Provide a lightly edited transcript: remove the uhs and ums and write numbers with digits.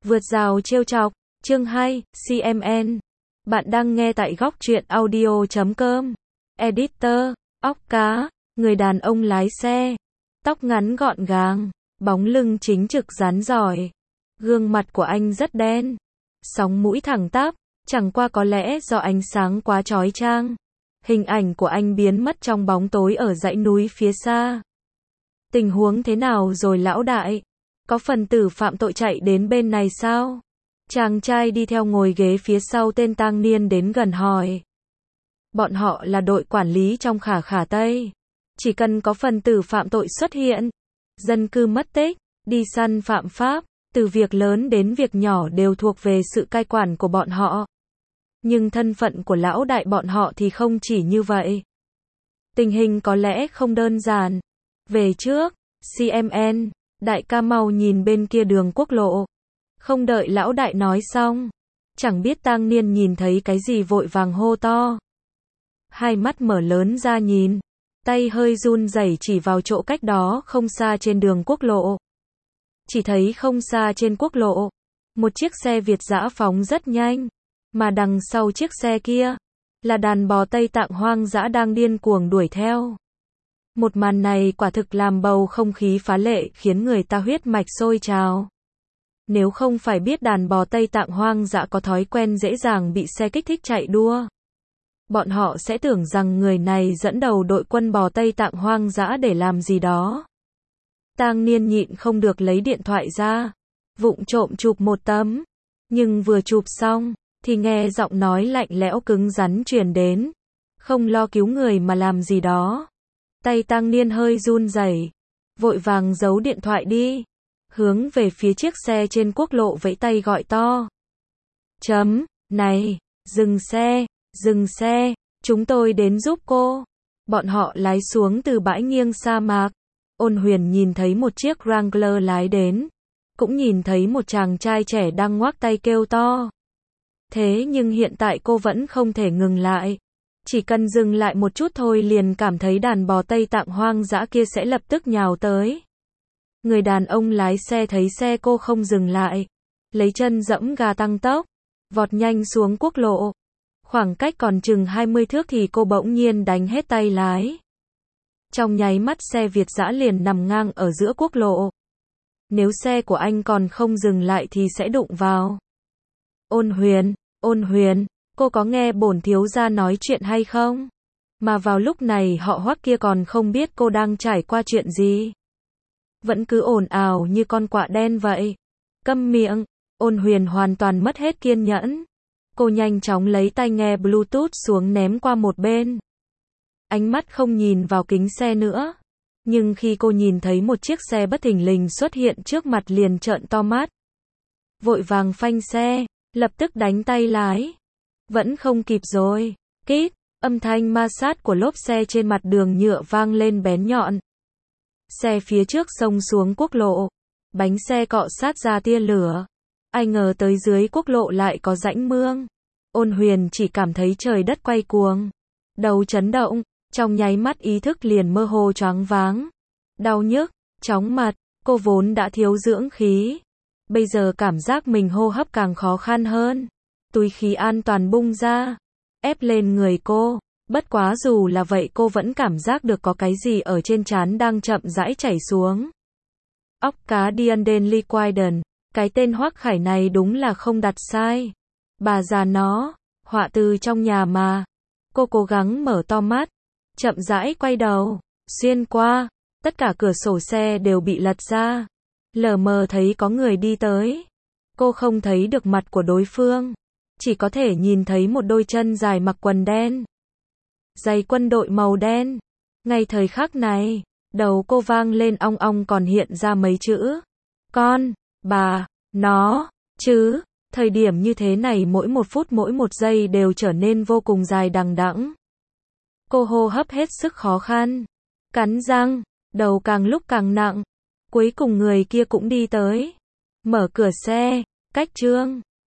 Vượt rào trêu chọc, chương 2, CMN. Bạn đang nghe tại góc truyện audio.com. Editor, óc cá, người đàn ông lái xe. Tóc ngắn gọn gàng, bóng lưng chính trực rắn giỏi. Gương mặt của anh rất đen. Sóng mũi thẳng tắp, chẳng qua có lẽ do ánh sáng quá chói chang. Hình ảnh của anh biến mất trong bóng tối ở dãy núi phía xa. Tình huống thế nào rồi lão đại? Có phần tử phạm tội chạy đến bên này sao? Chàng trai đi theo ngồi ghế phía sau tên tang niên đến gần hỏi. Bọn họ là đội quản lý trong Khả Khả Tây. Chỉ cần có phần tử phạm tội xuất hiện, dân cư mất tích, đi săn phạm pháp, từ việc lớn đến việc nhỏ đều thuộc về sự cai quản của bọn họ. Nhưng thân phận của lão đại bọn họ thì không chỉ như vậy. Tình hình có lẽ không đơn giản. Về trước, CMN, đại ca mau nhìn bên kia đường quốc lộ. Không đợi lão đại nói xong, chẳng biết tang niên nhìn thấy cái gì vội vàng hô to. Hai mắt mở lớn ra nhìn, tay hơi run rẩy chỉ vào chỗ cách đó không xa trên đường quốc lộ. Chỉ thấy không xa trên quốc lộ, một chiếc xe Việt dã phóng rất nhanh, mà đằng sau chiếc xe kia, là đàn bò Tây Tạng hoang dã đang điên cuồng đuổi theo. Một màn này quả thực làm bầu không khí phá lệ khiến người ta huyết mạch sôi trào. Nếu không phải biết đàn bò Tây Tạng hoang dã có thói quen dễ dàng bị xe kích thích chạy đua, bọn họ sẽ tưởng rằng người này dẫn đầu đội quân bò Tây Tạng hoang dã để làm gì đó. Tang niên nhịn không được lấy điện thoại ra, vụng trộm chụp một tấm, nhưng vừa chụp xong, thì nghe giọng nói lạnh lẽo cứng rắn truyền đến. Không lo cứu người mà làm gì đó. Tay tang niên hơi run rẩy, vội vàng giấu điện thoại đi, hướng về phía chiếc xe trên quốc lộ vẫy tay gọi to. Này, dừng xe, chúng tôi đến giúp cô. Bọn họ lái xuống từ bãi nghiêng sa mạc. Ôn Huyền nhìn thấy một chiếc Wrangler lái đến, cũng nhìn thấy một chàng trai trẻ đang ngoác tay kêu to. Thế nhưng hiện tại cô vẫn không thể ngừng lại. Chỉ cần dừng lại một chút thôi liền cảm thấy đàn bò Tây Tạng hoang dã kia sẽ lập tức nhào tới. Người đàn ông lái xe thấy xe cô không dừng lại, lấy chân giẫm ga tăng tốc, vọt nhanh xuống quốc lộ. Khoảng cách còn chừng 20 thước thì cô bỗng nhiên đánh hết tay lái. Trong nháy mắt xe Việt dã liền nằm ngang ở giữa quốc lộ. Nếu xe của anh còn không dừng lại thì sẽ đụng vào. Ôn Huyền, cô có nghe bổn thiếu gia nói chuyện hay không? Mà vào lúc này họ Hoắc kia còn không biết cô đang trải qua chuyện gì. Vẫn cứ ồn ào như con quạ đen vậy. Câm miệng. Ôn Huyền hoàn toàn mất hết kiên nhẫn. Cô nhanh chóng lấy tai nghe Bluetooth xuống ném qua một bên. Ánh mắt không nhìn vào kính xe nữa. Nhưng khi cô nhìn thấy một chiếc xe bất thình lình xuất hiện trước mặt liền trợn to mắt. Vội vàng phanh xe, lập tức đánh tay lái. Vẫn không kịp rồi. Kít, âm thanh ma sát của lốp xe trên mặt đường nhựa vang lên bén nhọn. Xe phía trước xông xuống quốc lộ. Bánh xe cọ sát ra tia lửa. Ai ngờ tới dưới quốc lộ lại có rãnh mương. Ôn Huyền chỉ cảm thấy trời đất quay cuồng. Đầu chấn động, trong nháy mắt ý thức liền mơ hồ choáng váng. Đau nhức, chóng mặt, cô vốn đã thiếu dưỡng khí. Bây giờ cảm giác mình hô hấp càng khó khăn hơn. Túi khí an toàn bung ra, ép lên người cô. Bất quá dù là vậy cô vẫn cảm giác được có cái gì ở trên trán đang chậm rãi chảy xuống. Óc cá Dianden Liquiden, cái tên Hoắc Khải này đúng là không đặt sai. Bà già nó, họa từ trong nhà mà. Cô cố gắng mở to mắt, chậm rãi quay đầu, xuyên qua, tất cả cửa sổ xe đều bị lật ra. Lờ mờ thấy có người đi tới. Cô không thấy được mặt của đối phương, chỉ có thể nhìn thấy một đôi chân dài mặc quần đen, giày quân đội màu đen. Ngay thời khắc này, đầu cô vang lên ong ong còn hiện ra mấy chữ. Con, bà, nó, chứ. Thời điểm như thế này mỗi một phút mỗi một giây đều trở nên vô cùng dài đằng đẵng. Cô hô hấp hết sức khó khăn, cắn răng, đầu càng lúc càng nặng. Cuối cùng người kia cũng đi tới. Mở cửa xe, cách Trương